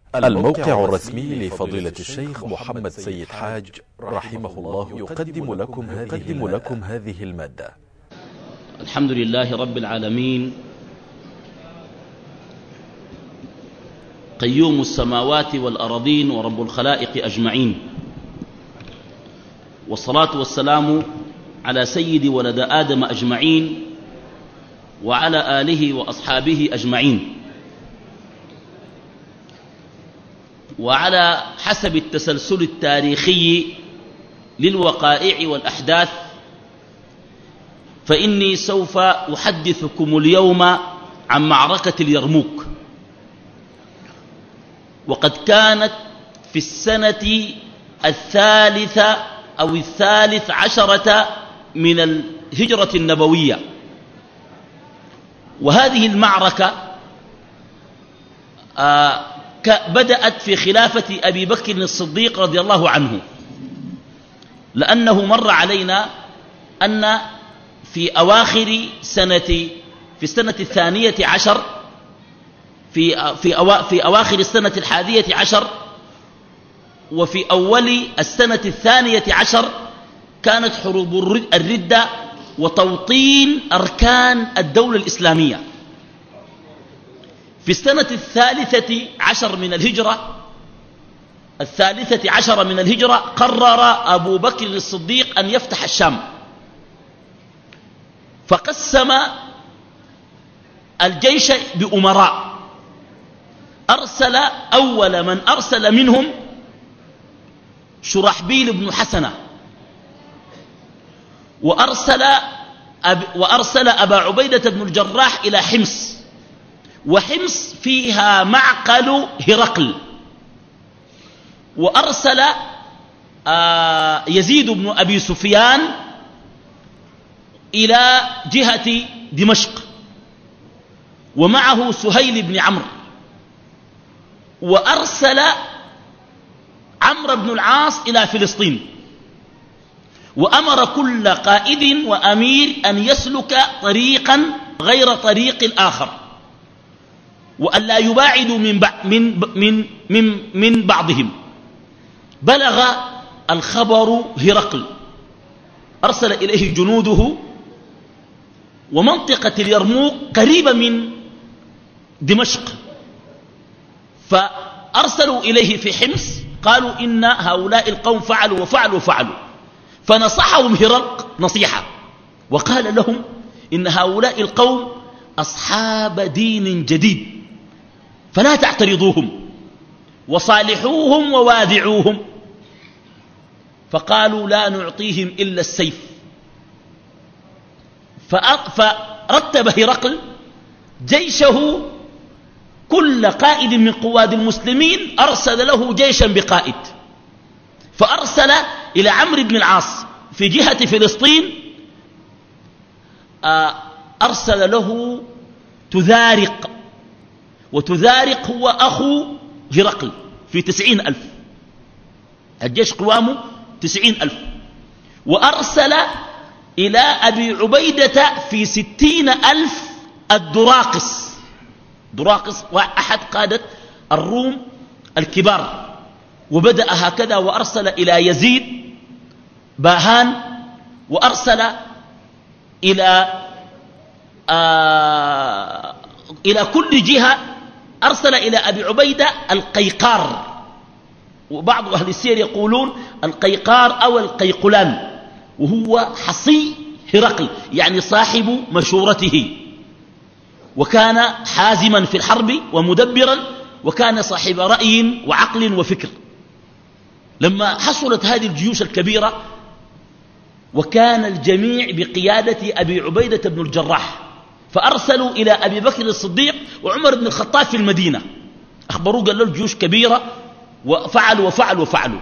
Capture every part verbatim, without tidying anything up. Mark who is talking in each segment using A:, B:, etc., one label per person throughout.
A: الموقع الرسمي لفضيلة الشيخ محمد سيد حاج رحمه الله يقدم لكم هذه, لكم هذه المادة.
B: الحمد لله رب العالمين قيوم السماوات والأرضين ورب الخلائق أجمعين، والصلاة والسلام على سيد ولد آدم أجمعين وعلى آله وأصحابه أجمعين. وعلى حسب التسلسل التاريخي للوقائع والأحداث فإني سوف أحدثكم اليوم عن معركة اليرموك، وقد كانت في السنة الثالثة أو الثالث عشرة من الهجرة النبوية. وهذه المعركة آه بدأت في خلافة أبي بكر الصديق رضي الله عنه، لأنه مر علينا أن في أواخر سنة في السنة الثانية عشر في في أوا في أواخر السنة الحادية عشر وفي أول السنة الثانية عشر كانت حروب الردة وتوطين أركان الدولة الإسلامية. في السنة الثالثة عشر من الهجرة الثالثة عشر من الهجرة قرر أبو بكر الصديق أن يفتح الشام، فقسم الجيش بأمراء. أرسل أول من أرسل منهم شرحبيل بن حسنة، وأرسل, أب وأرسل أبا عبيدة بن الجراح إلى حمص، وحمص فيها معقل هرقل. وأرسل آه يزيد بن أبي سفيان إلى جهة دمشق، ومعه سهيل بن عمرو. وأرسل عمرو بن العاص إلى فلسطين، وأمر كل قائد وأمير أن يسلك طريقا غير طريق الآخر، وأن لا يباعدوا من, من, من, من, من بعضهم. بلغ الخبر هرقل، أرسل إليه جنوده، ومنطقة اليرموك قريبة من دمشق، فأرسلوا إليه في حمص قالوا إن هؤلاء القوم فعلوا وفعلوا وفعلوا، فنصحهم هرقل نصيحة وقال لهم إن هؤلاء القوم أصحاب دين جديد، فلا تعترضوهم وصالحوهم ووادعوهم. فقالوا لا نعطيهم إلا السيف. فرتب هرقل جيشه، كل قائد من قواد المسلمين أرسل له جيشا بقائد، فأرسل إلى عمرو بن العاص في جهة فلسطين، أرسل له تذارق، وتذارق هو أخو هرقل في تسعين ألف، الجيش قوامه تسعين ألف. وأرسل إلى أبي عبيدة في ستين ألف الدراقس. دراقس أحد قادة الروم الكبار. وبدأ هكذا، وأرسل إلى يزيد باهان، وأرسل إلى آه إلى كل جهة. أرسل إلى أبي عبيدة القيقار، وبعض أهل السير يقولون القيقار أو القيقلان، وهو حصي هرقل يعني صاحب مشورته، وكان حازما في الحرب ومدبرا، وكان صاحب رأي وعقل وفكر. لما حصلت هذه الجيوش الكبيرة، وكان الجميع بقيادة أبي عبيدة بن الجراح، فأرسلوا إلى أبي بكر الصديق وعمر بن الخطاب في المدينة، أخبروه قال له الجيوش كبيرة وفعلوا وفعلوا وفعلوا.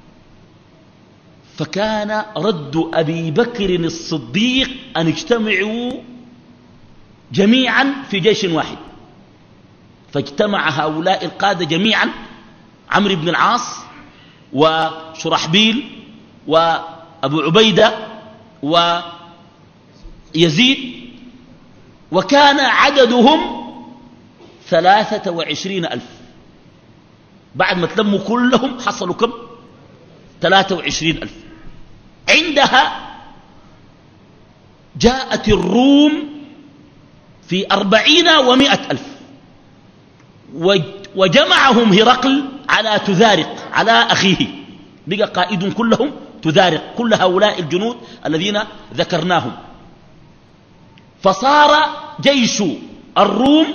B: فكان رد أبي بكر الصديق أن اجتمعوا جميعا في جيش واحد. فاجتمع هؤلاء القادة جميعا، عمرو بن العاص وشرحبيل وأبو عبيدة ويزيد، وكان عددهم ثلاثة وعشرين ألف. بعد ما تلموا كلهم حصلوا كم؟ ثلاثة وعشرين ألف. عندها جاءت الروم في أربعين ومائة ألف وجمعهم هرقل على تذارق على أخيه، بقى قائد كلهم تذارق كل هؤلاء الجنود الذين ذكرناهم. فصار جيش الروم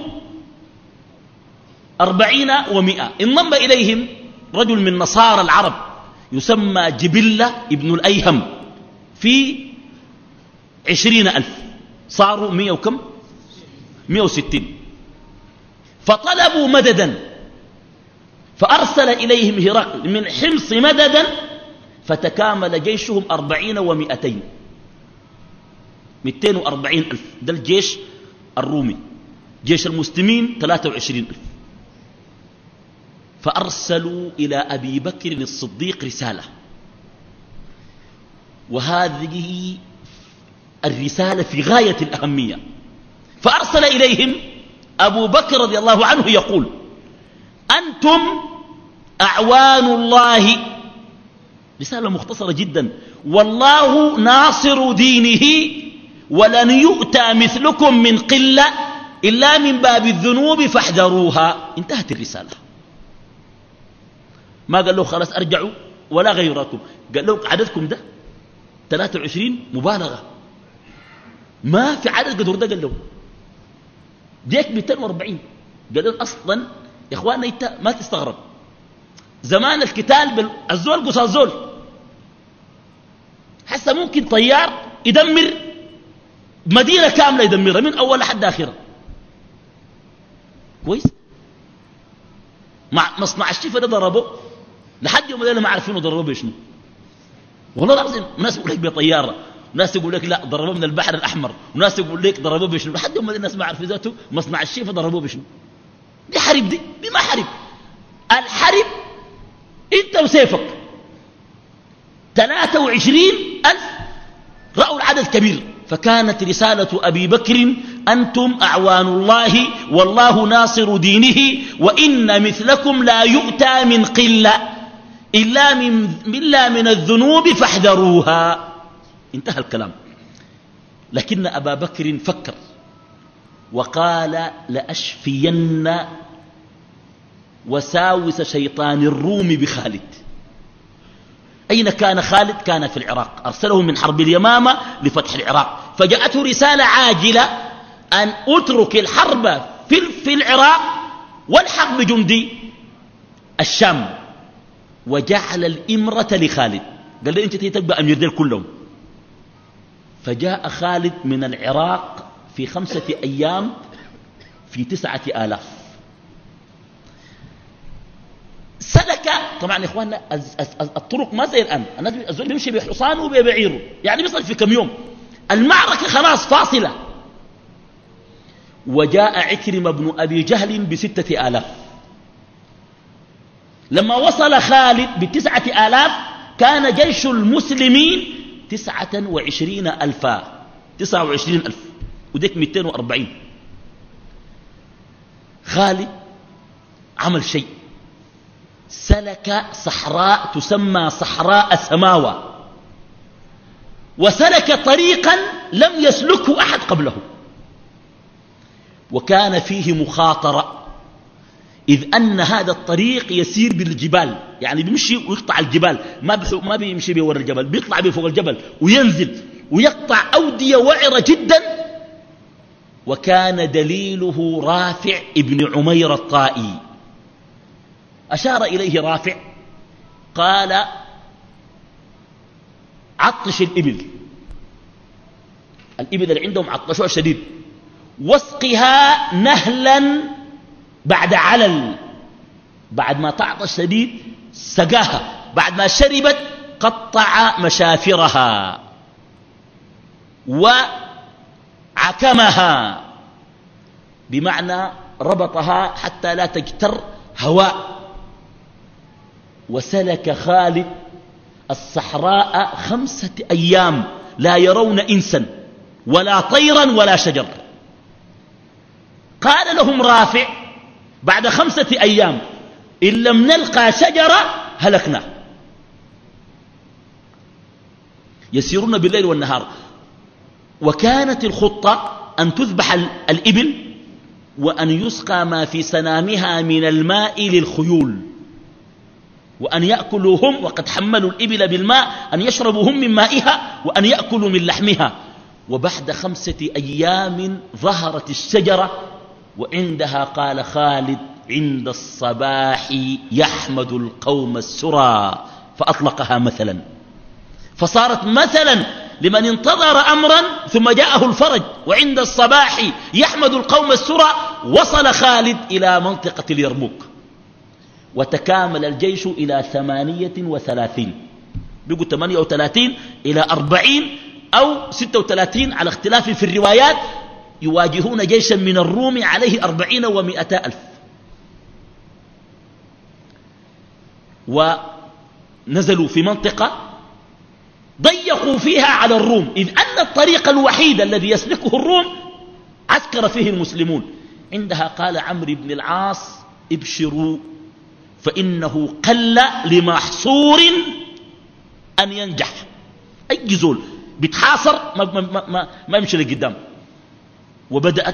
B: أربعين ومائة. انضم إليهم رجل من نصارى العرب يسمى جبلة ابن الأيهم في عشرين ألف، صاروا مئة وكم؟ مئة وستين. فطلبوا مددا فأرسل إليهم هرقل من حمص مددا فتكامل جيشهم أربعين ومئتين، مئتين وأربعين ألف. ده الجيش الرومي. جيش المسلمين ثلاثة وعشرين ألف. فأرسلوا إلى أبي بكر الصديق رسالة، وهذه الرسالة في غاية الأهمية. فأرسل إليهم أبو بكر رضي الله عنه يقول: أنتم أعوان الله. رسالة مختصرة جدا: والله ناصر دينه ولن يؤتى مثلكم من قلة إلا من باب الذنوب فاحذروها. انتهت الرسالة. ما قال له خلاص أرجعوا ولا غيركم، قال له عددكم ده ثلاثة وعشرين مبالغة، ما في عدد قدر ده. قال له ديك مئتين وأربعين. قال له أصلا يا إخواننا انت ما تستغرب، زمان القتال الزول قصاد الزول، حتى ممكن طيار يدمر مدينة كاملة، يدمرها من أول لحد آخرها. كويس؟ مع مصنع الشفا ده ضربه لحد يوم الليلة ما عارفينه ضربه بشنو. والله العظيم ناس يقول لك بطيارة، وناس يقول لك لا ضربوه من البحر الأحمر، وناس يقول لك ضربوه بشنو، لحد يوم الناس ما عارفين ذاته مصنع الشفا ضربوه بشنو. دي حرب، دي دي ما حرب. الحرب انت وسيفك. ثلاثة وعشرين ألف رأوا العدد كبير. فكانت رسالة أبي بكر: أنتم أعوان الله والله ناصر دينه وإن مثلكم لا يؤتى من قلة إلا من, إلا من الذنوب فاحذروها. انتهى الكلام. لكن أبا بكر فكر وقال: لأشفين وساوس شيطان الروم بخالد. أين كان خالد؟ كان في العراق، أرسله من حرب اليمامة لفتح العراق. فجاءته رسالة عاجلة أن أترك الحرب في, في العراق والحق بجندي الشام، وجعل الإمرة لخالد. قال له أنت تبقى أمير ديل كلهم. فجاء خالد من العراق في خمسة أيام في تسعة آلاف. سلك طبعا يا إخواننا الطرق ما زي الآن، الناس الزول بيمشي بحصانه وبيعيره، يعني بيصل في كم يوم. المعركة خلاص فاصلة. وجاء عكرمة بن أبي جهل بستة آلاف. لما وصل خالد بتسعة آلاف كان جيش المسلمين تسعة وعشرين ألفا، تسعة وعشرين ألف، وديك مئتين وأربعين. خالد عمل شيء، سلك صحراء تسمى صحراء سماوة، وسلك طريقا لم يسلكه أحد قبله، وكان فيه مخاطرة، إذ أن هذا الطريق يسير بالجبال، يعني بيمشي ويقطع الجبال، ما ما بيمشي بور الجبل، بيطلع بفوق الجبل وينزل ويقطع أودية وعرة جدا. وكان دليله رافع ابن عمير الطائي. أشار إليه رافع قال: عطش الإبل، الإبل اللي عندهم عطشوع شديد، واسقها نهلا بعد علل، بعد ما تعطش شديد سقاها، بعد ما شربت قطع مشافرها وعكمها، بمعنى ربطها حتى لا تجتر هواء. وسلك خالد الصحراء خمسة أيام لا يرون إنسا ولا طيرا ولا شجر. قال لهم رافع بعد خمسة أيام: إن لم نلقى شجرة هلكنا. يسيرون بالليل والنهار. وكانت الخطة أن تذبح الإبل وأن يسقى ما في سنامها من الماء للخيول، وأن يأكلوا هم وقد حملوا الإبل بالماء أن يشربوا هم من مائها وأن يأكلوا من لحمها. وبعد خمسة أيام ظهرت الشجرة، وعندها قال خالد: عند الصباح يحمد القوم السرى، فأطلقها مثلا، فصارت مثلا لمن انتظر أمرا ثم جاءه الفرج. وعند الصباح يحمد القوم السرى. وصل خالد إلى منطقة اليرموك، وتكامل الجيش إلى ثمانية وثلاثين، بيقوا ثمانية وثلاثين إلى أربعين أو ستة وثلاثين على اختلاف في الروايات، يواجهون جيشا من الروم عليه أربعين ومئتا ألف. ونزلوا في منطقة ضيقوا فيها على الروم، إذ أن الطريق الوحيد الذي يسلكه الروم عسكر فيه المسلمون. عندها قال عمرو بن العاص: ابشروا فإنه قل لمحصور أن ينجح. أي زول بيتحاصر ما, ما, ما, ما, ما يمشي لقدام. وبدأت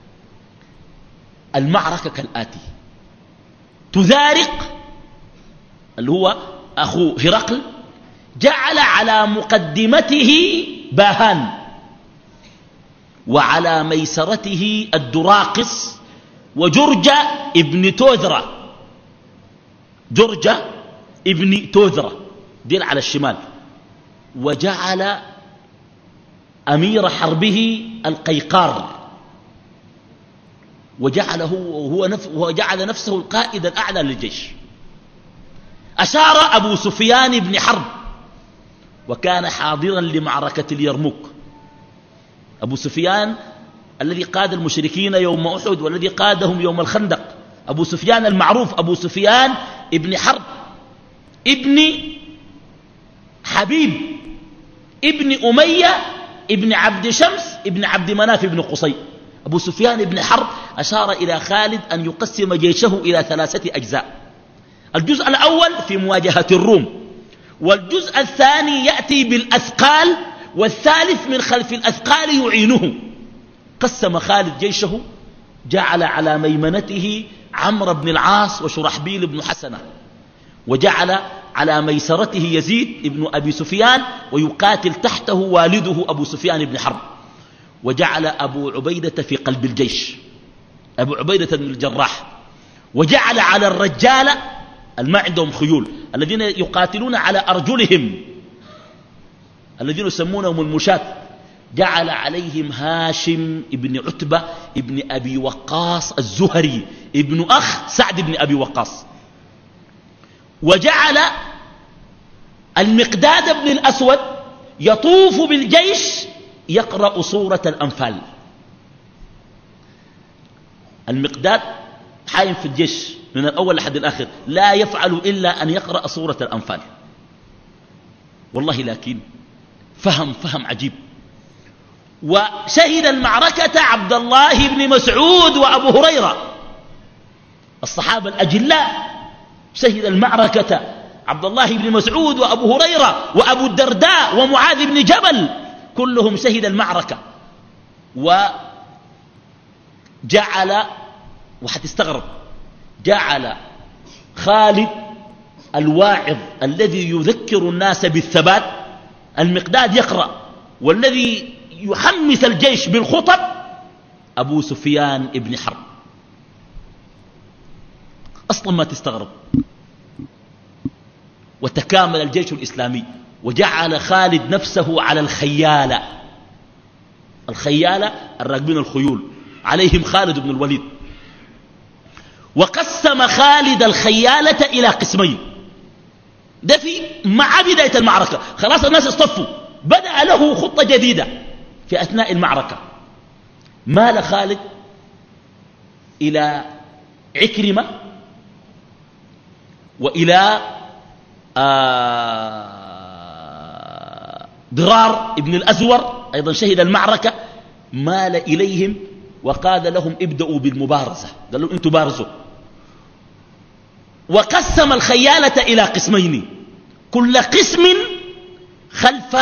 B: المعركة كالآتي: تذارق اللي هو أخو هرقل جعل على مقدمته باهان، وعلى ميسرته الدراقص وجرجة ابن توذرة. جرجة ابن توذرة ديل على الشمال. وجعل أمير حربه القيقار، وجعله وهو نف وجعل نفسه القائد الأعلى للجيش. أشار أبو سفيان بن حرب، وكان حاضرا لمعركة اليرموك. أبو سفيان الذي قاد المشركين يوم أحد والذي قادهم يوم الخندق، أبو سفيان المعروف أبو سفيان ابن حرب ابن حبيب ابن أمية ابن عبد شمس ابن عبد مناف ابن قصي. أبو سفيان ابن حرب أشار إلى خالد أن يقسم جيشه إلى ثلاثة أجزاء: الجزء الأول في مواجهة الروم، والجزء الثاني يأتي بالأثقال، والثالث من خلف الأثقال يعينه. قسم خالد جيشه، جعل على ميمنته عمرو بن العاص وشرحبيل بن حسنة، وجعل على ميسرته يزيد ابن أبي سفيان، ويقاتل تحته والده أبو سفيان بن حرب. وجعل أبو عبيدة في قلب الجيش، أبو عبيدة بن الجراح. وجعل على الرجال الما عندهم خيول الذين يقاتلون على أرجلهم الذين يسمونهم المشاة، جعل عليهم هاشم ابن عتبة ابن أبي وقاص الزهري ابن أخ سعد بن أبي وقاص. وجعل المقداد بن الأسود يطوف بالجيش يقرأ سورة الأنفال. المقداد حايم في الجيش من الأول لحد الآخر، لا يفعل إلا أن يقرأ سورة الأنفال. والله لكن فهم فهم عجيب. وشهد المعركة عبد الله بن مسعود وأبو هريرة، الصحابة الأجلاء. شهد المعركة عبد الله بن مسعود وأبو هريرة وأبو الدرداء ومعاذ بن جبل، كلهم شهد المعركة. وجعل، وحتستغرب، جعل خالد الواعظ الذي يذكر الناس بالثبات، المقداد يقرأ، والذي يحمس الجيش بالخطب أبو سفيان ابن حرب. أصلا ما تستغرب. وتكامل الجيش الإسلامي، وجعل خالد نفسه على الخيالة. الخيالة الراكبين الخيول، عليهم خالد بن الوليد. وقسم خالد الخيالة إلى قسمين. ده في مع بداية المعركة، خلاص الناس اصطفوا، بدأ له خطة جديدة في أثناء المعركة. مال خالد إلى عكرمة وإلى آه ضرار ابن الأزور، أيضا شهد المعركة. مال إليهم وقال لهم ابدأوا بالمبارزة، قال لهم انتوا بارزوا. وقسم الخيالة إلى قسمين، كل قسم خلف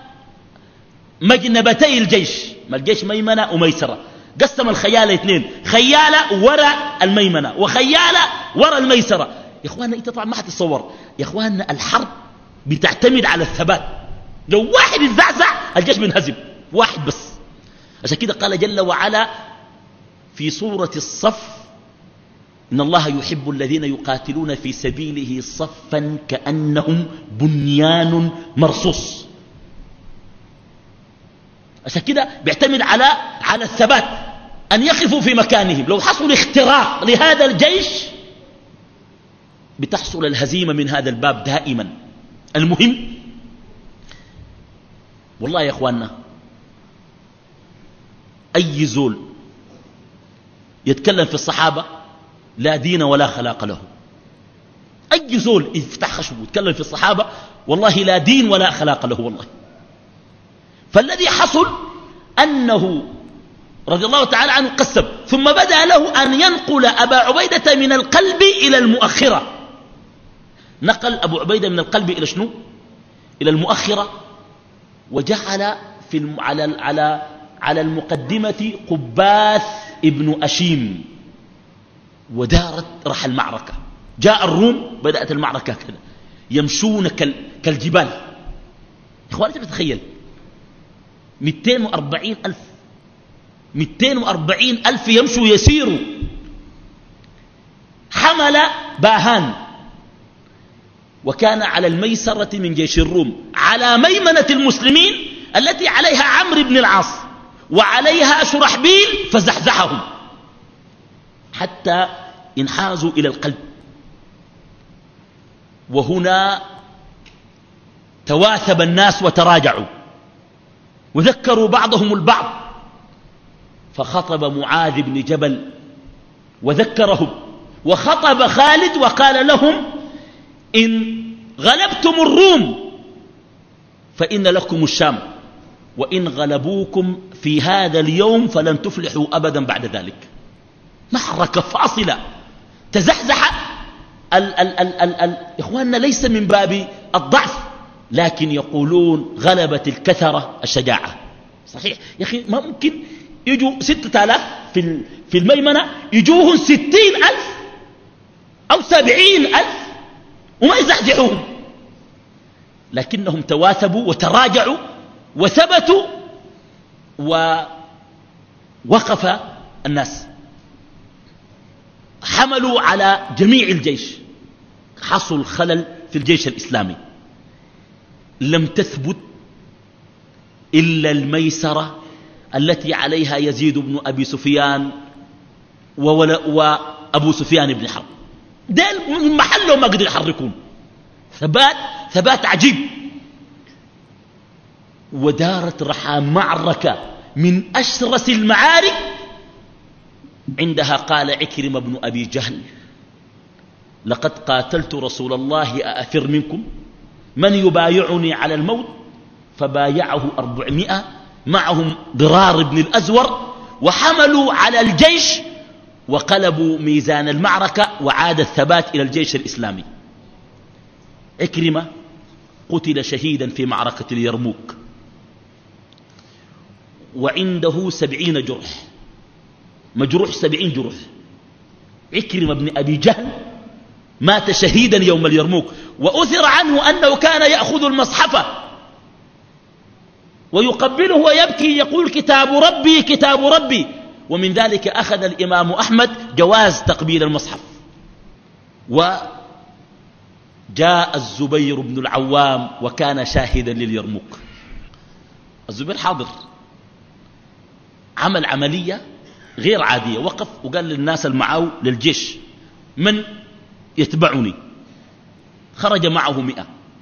B: مجنبتي الجيش، ما الجيش ميمنة وميسرة، قسم الخيالة اثنين، خيالة وراء الميمنة وخيالة وراء الميسرة. يا إخواننا أنت طبعا ما حتتصور، يا إخواننا الحرب بتعتمد على الثبات، لو واحد اتزعزع الجيش بينهزم، واحد بس. عشان كده قال جل وعلا في سورة الصف: إن الله يحب الذين يقاتلون في سبيله صفا كأنهم بنيان مرصوص. عشان كده بيعتمد على على الثبات، أن يقفوا في مكانهم. لو حصل اختراق لهذا الجيش بتحصل الهزيمة من هذا الباب دائما. المهم والله يا إخواننا أي زول يتكلم في الصحابة لا دين ولا خلاق له. أي زول يفتح خشبه ويتكلم في الصحابة والله لا دين ولا خلاق له والله. فالذي حصل أنه رضي الله تعالى عنه قسم، ثم بدأ له أن ينقل أبا عبيدة من القلب إلى المؤخرة. نقل أبو عبيدة من القلب إلى شنو؟ إلى المؤخرة، وجعل في الم... على على على المقدمة قباث ابن أشيم، ودارت رح المعركة. جاء الروم بدأت المعركة كده يمشون كال... كالجبال. إخواني تتخيل مئتين وأربعين ألف مئتين وأربعين ألف يمشوا يسيروا. حمل باهان وكان على الميسرة من جيش الروم، على ميمنة المسلمين التي عليها عمرو بن العاص وعليها شرحبيل، فزحزحهم حتى انحازوا إلى القلب. وهنا تواثب الناس وتراجعوا وذكروا بعضهم البعض، فخطب معاذ بن جبل وذكرهم، وخطب خالد وقال لهم: إن غلبتم الروم فإن لكم الشام، وإن غلبوكم في هذا اليوم فلن تفلحوا أبدا بعد ذلك. معركة فاصلة تزحزح ال ال ال ال ال إخواننا، ليس من باب الضعف، لكن يقولون غلبت الكثرة الشجاعة. صحيح يا أخي، ما ممكن يجوا ستة آلاف في, في الميمنة يجوهم ستين ألف أو سبعين ألف وما يزحزحوهم، لكنهم تواثبوا وتراجعوا وثبتوا، ووقف الناس. حملوا على جميع الجيش. حصل خلل في الجيش الإسلامي، لم تثبت إلا الميسرة التي عليها يزيد بن أبي سفيان وأبو سفيان بن حرب. ده من محله ما قدر يحركون، ثبات ثبات عجيب. ودارت رحى معركة من أشرس المعارك. عندها قال عكرمة بن أبي جهل: لقد قاتلت رسول الله أأفر منكم؟ من يبايعني على الموت؟ فبايعه أربعمائة معهم ضرار بن الأزور، وحملوا على الجيش وقلبوا ميزان المعركة، وعاد الثبات إلى الجيش الإسلامي. عكرمة قتل شهيدا في معركة اليرموك، وعنده سبعين جرح، مجروح سبعين جرح. عكرمة بن أبي جهل مات شهيدا يوم اليرموك، وأثر عنه أنه كان يأخذ المصحف ويقبله ويبكي يقول: كتاب ربي كتاب ربي. ومن ذلك أخذ الإمام أحمد جواز تقبيل المصحف. وجاء الزبير بن العوام وكان شاهدا لليرموك. الزبير حاضر، عمل عملية غير عادية، وقف وقال للناس المعاو للجيش: من يتبعني؟ خرج معه مئة.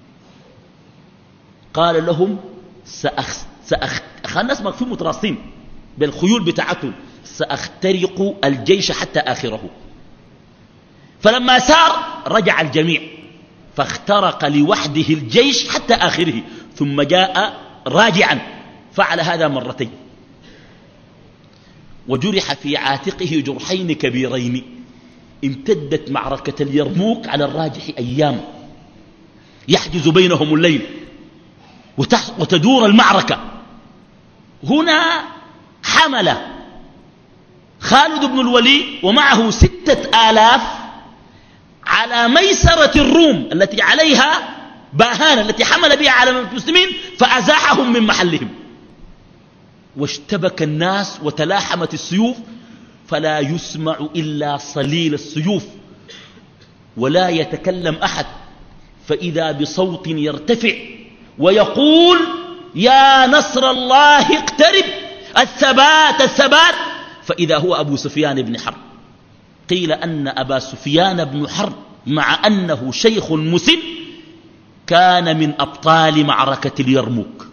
B: قال لهم: سأخ... سأخ... الناس مكفين متراصين بالخيول بتاعتهم، سأخترق الجيش حتى آخره. فلما سار رجع الجميع، فاخترق لوحده الجيش حتى آخره، ثم جاء راجعا، فعل هذا مرتين، وجرح في عاتقه جرحين كبيرين. امتدت معركة اليرموك على الراجح أيام، يحجز بينهم الليل وتدور المعركة. هنا حمل خالد بن الوليد ومعه ستة آلاف على ميسرة الروم التي عليها باهان التي حمل بها على المسلمين، فأزاحهم من محلهم، واشتبك الناس وتلاحمت السيوف، فلا يسمع إلا صليل السيوف ولا يتكلم أحد، فإذا بصوت يرتفع ويقول يا نصر الله اقترب، الثبات الثبات، فإذا هو أبو سفيان بن حرب. قيل أن أبا سفيان بن حرب مع أنه شيخ مسن كان من أبطال معركة اليرموك.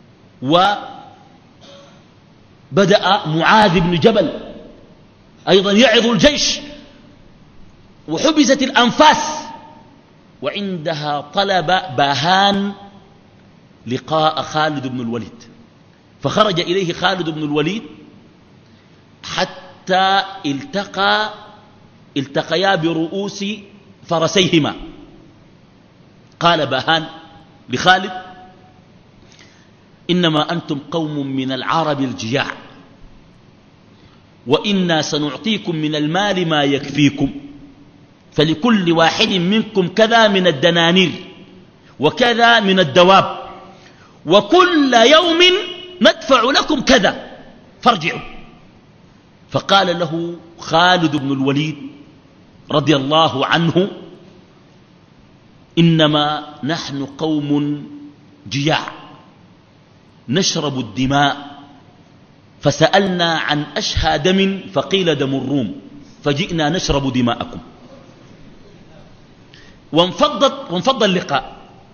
B: وبدأ معاذ بن جبل أيضا يعظ الجيش، وحبست الأنفاس، وعندها طلب باهان لقاء خالد بن الوليد، فخرج إليه خالد بن الوليد حتى التقى التقيا برؤوس فرسيهما. قال باهان لخالد إنما أنتم قوم من العرب الجياع، وإنا سنعطيكم من المال ما يكفيكم، فلكل واحد منكم كذا من الدنانير وكذا من الدواب، وكل يوم ندفع لكم كذا فارجعوا. فقال له خالد بن الوليد رضي الله عنه إنما نحن قوم جياع نشرب الدماء، فسألنا عن أشهى دم فقيل دم الروم، فجئنا نشرب دماءكم. وانفضت وانفض اللقاء.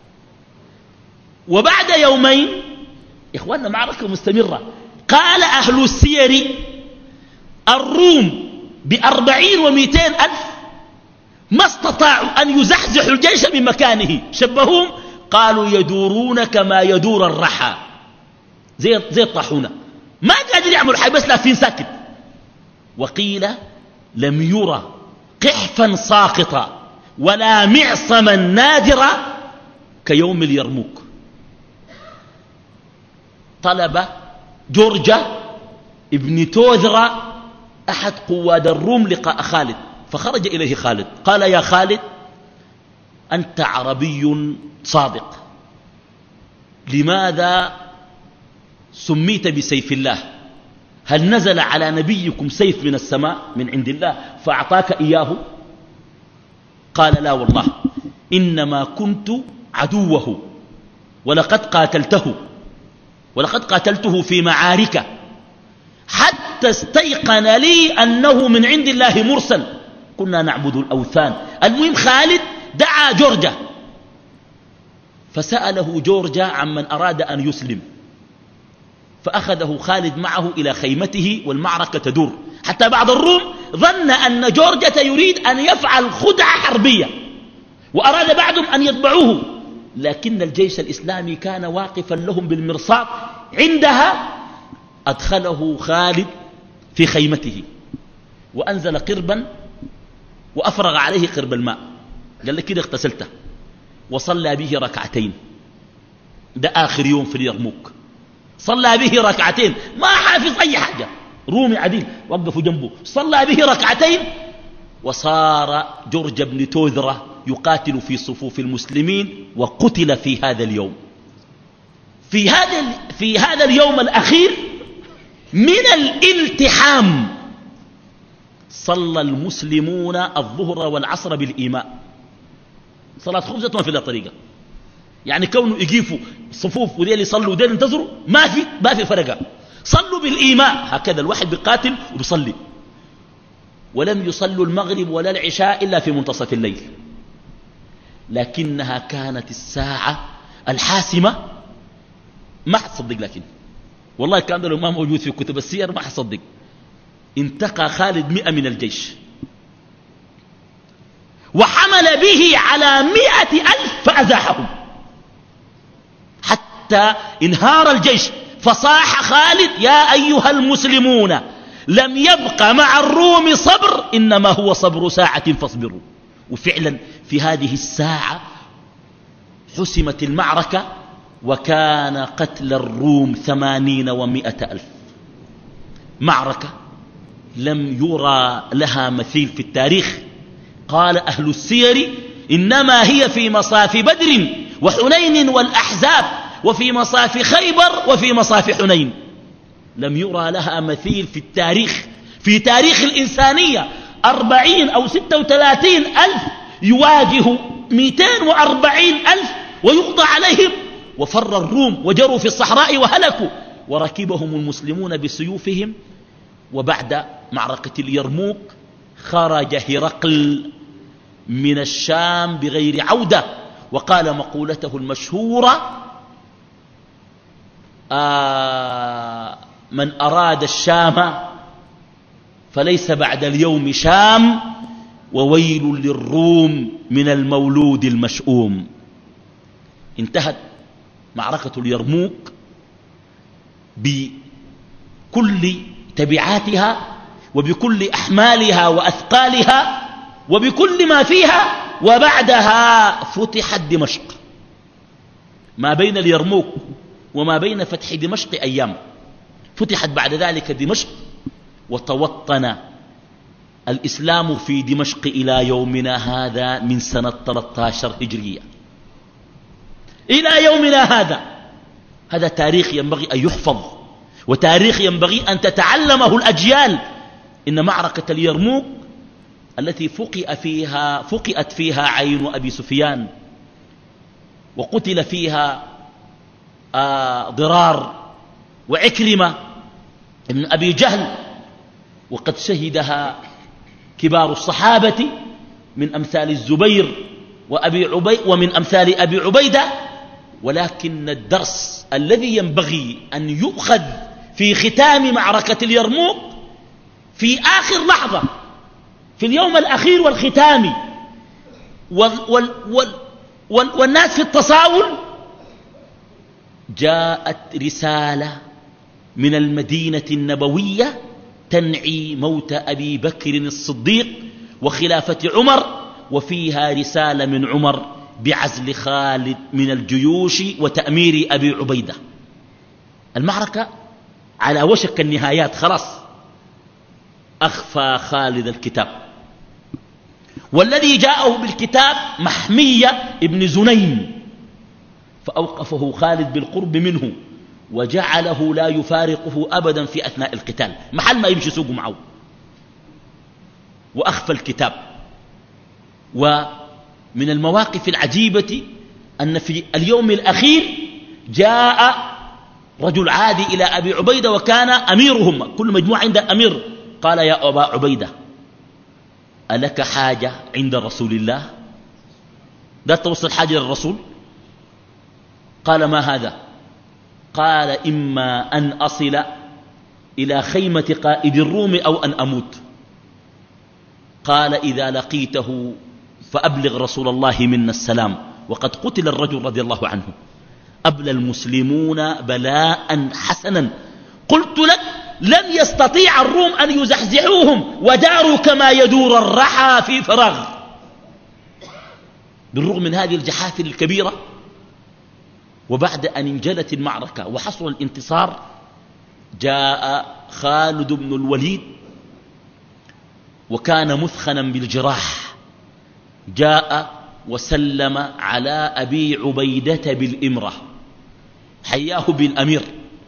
B: وبعد يومين إخواننا معركة مستمرة. قال أهل السير الروم بأربعين ومئتين ألف ما استطاعوا أن يزحزحوا الجيش من مكانه، شبهوهم قالوا يدورون كما يدور الرحى، زي, زي الطاحونة، ما قادر يعملوا حاجة بس لافين ساكت. وقيل لم يرى قحفا ساقطا ولا معصما نادرا كيوم اليرموك. طلب جرجة ابن توذرة أحد قواد الروم لقاء خالد، فخرج إليه خالد قال يا خالد أنت عربي صادق، لماذا سميت بسيف الله؟ هل نزل على نبيكم سيف من السماء من عند الله فأعطاك إياه؟ قال لا والله، إنما كنت عدوه ولقد قاتلته ولقد قاتلته في معارك حتى استيقن لي أنه من عند الله مرسل، كنا نعبد الأوثان. المهم خالد دعا جورجا فسأله جورجا عمن أراد أن يسلم، فأخذه خالد معه إلى خيمته والمعركة تدور، حتى بعض الروم ظن أن جورجة يريد أن يفعل خدعة حربية، وأراد بعضهم أن يتبعوه، لكن الجيش الإسلامي كان واقفا لهم بالمرصاد. عندها أدخله خالد في خيمته وأنزل قربا وأفرغ عليه قرب الماء، قال لك كده اغتسلته، وصلى به ركعتين. ده آخر يوم في اليرموك، صلى به ركعتين، ما حافظ أي حاجة، رومي عديل وقفوا جنبه، صلى به ركعتين. وصار جرج بن توذرة يقاتل في صفوف المسلمين وقتل في هذا اليوم. في هذا, في هذا اليوم الأخير من الالتحام صلى المسلمون الظهر والعصر بالإيماء، صلاة خمسة في الطريقة، يعني كونه يجيفوا صفوف وديل يصلوا وديل ينتظروا، ما في ما في فرقة، صلوا بالإيماء هكذا، الواحد بيقاتل وبيصلي. ولم يصلوا المغرب ولا العشاء إلا في منتصف الليل، لكنها كانت الساعة الحاسمة. ما حتصدق، لكن والله كان لو ما موجود في كتب السير ما حتصدق. انتقى خالد مئة من الجيش وحمل به على مئة ألف فأزاحهم حتى انهار الجيش. فصاح خالد يا أيها المسلمون لم يبق مع الروم صبر إنما هو صبر ساعة فاصبروا. وفعلا في هذه الساعة حسمت المعركة، وكان قتل الروم ثمانين ومائة ألف. معركة لم يرى لها مثيل في التاريخ. قال أهل السير إنما هي في مصاف بدر وحنين والأحزاب، وفي مصاف خيبر وفي مصاف حنين. لم يرى لها مثيل في التاريخ، في تاريخ الإنسانية. أربعين أو ستة وثلاثين ألف يواجه مئتين وأربعين ألف ويقضى عليهم، وفر الروم وجروا في الصحراء وهلكوا، وركبهم المسلمون بسيوفهم. وبعد معركة اليرموك خرج هرقل من الشام بغير عودة، وقال مقولته المشهورة: آه من أراد الشام فليس بعد اليوم شام، وويل للروم من المولود المشؤوم. انتهت معركة اليرموك بكل تبعاتها وبكل أحمالها وأثقالها وبكل ما فيها، وبعدها فتحت دمشق. ما بين اليرموك وما بين فتح دمشق أيام. فتحت بعد ذلك دمشق، وتوطن الإسلام في دمشق إلى يومنا هذا من سنة ثلاثة عشر هجرية إلى يومنا هذا. هذا تاريخ ينبغي أن يحفظ، وتاريخ ينبغي أن تتعلمه الأجيال. إن معركة اليرموك التي فقئ فيها فقئت فيها عين أبي سفيان، وقتل فيها آه ضرار وعكرمة ابن أبي جهل، وقد شهدها كبار الصحابة من أمثال الزبير وأبي عبي ومن أمثال أبي عبيدة. ولكن الدرس الذي ينبغي أن يؤخذ في ختام معركة اليرموك في آخر لحظة، في اليوم الأخير والختامي، وال وال وال وال والناس في التصاول، جاءت رسالة من المدينة النبوية تنعي موت أبي بكر الصديق وخلافة عمر، وفيها رسالة من عمر بعزل خالد من الجيوش وتأمير أبي عبيدة. المعركة على وشك النهايات، خلاص. أخفى خالد الكتاب، والذي جاءه بالكتاب محمية ابن زنيم، فأوقفه خالد بالقرب منه وجعله لا يفارقه أبدا في أثناء القتال، محل ما يمشي سوق معه، وأخفى الكتاب. ومن المواقف العجيبة أن في اليوم الأخير جاء رجل عادي إلى أبي عبيدة وكان أميرهم، كل مجموعة عند أمير. قال: يا أبا عبيدة، ألك حاجة عند رسول الله؟ لا توصل حاجة للرسول؟ قال: ما هذا؟ قال: إما أن أصل إلى خيمة قائد الروم أو أن أموت. قال: إذا لقيته فأبلغ رسول الله منا السلام، وقد قتل الرجل رضي الله عنه. أبلى المسلمون بلاء حسنا. قلت لك: لن يستطيع الروم أن يزحزحوهم، وداروا كما يدور الرحى في فراغ. بالرغم من هذه الجحافل الكبيرة، وبعد أن انجلت المعركة وحصل الانتصار، جاء خالد بن الوليد وكان مثخنا بالجراح، جاء وسلم على أبي عبيدة بالإمرة، حياه بالأمير،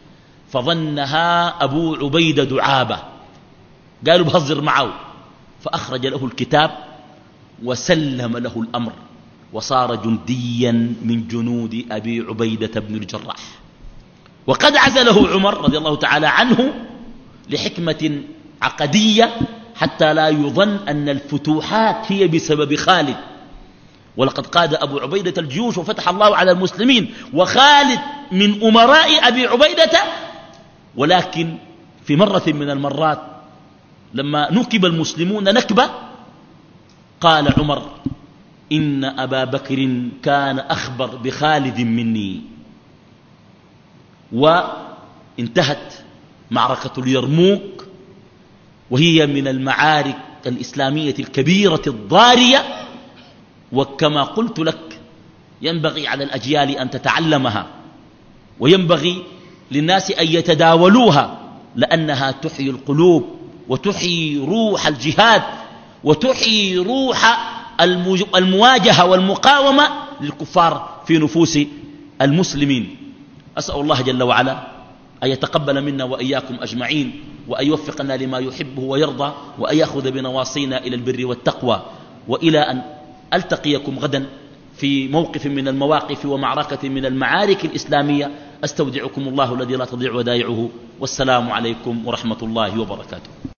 B: فظنها أبو عبيدة دعابة، قالوا بهزر معه، فأخرج له الكتاب وسلم له الأمر، وصار جنديا من جنود أبي عبيدة بن الجراح. وقد عزله عمر رضي الله تعالى عنه لحكمة عقدية، حتى لا يظن أن الفتوحات هي بسبب خالد. ولقد قاد أبو عبيدة الجيوش وفتح الله على المسلمين، وخالد من أمراء أبي عبيدة. ولكن في مرة من المرات لما نكب المسلمون نكبة، قال عمر: إن أبا بكر كان أخبر بخالد مني. وانتهت معركة اليرموك وهي من المعارك الإسلامية الكبيرة الضارية، وكما قلت لك ينبغي على الأجيال أن تتعلمها، وينبغي للناس أن يتداولوها، لأنها تحيي القلوب وتحيي روح الجهاد وتحيي روح المواجهة والمقاومة للكفار في نفوس المسلمين. أسأل الله جل وعلا أن يتقبل منا وإياكم أجمعين، وأن يوفقنا لما يحبه ويرضى، وأن يأخذ بنواصينا إلى البر والتقوى، وإلى أن ألتقيكم غدا في موقف من المواقف ومعركة من المعارك الإسلامية. أستودعكم الله الذي لا تضيع ودائعه، والسلام عليكم ورحمة الله وبركاته.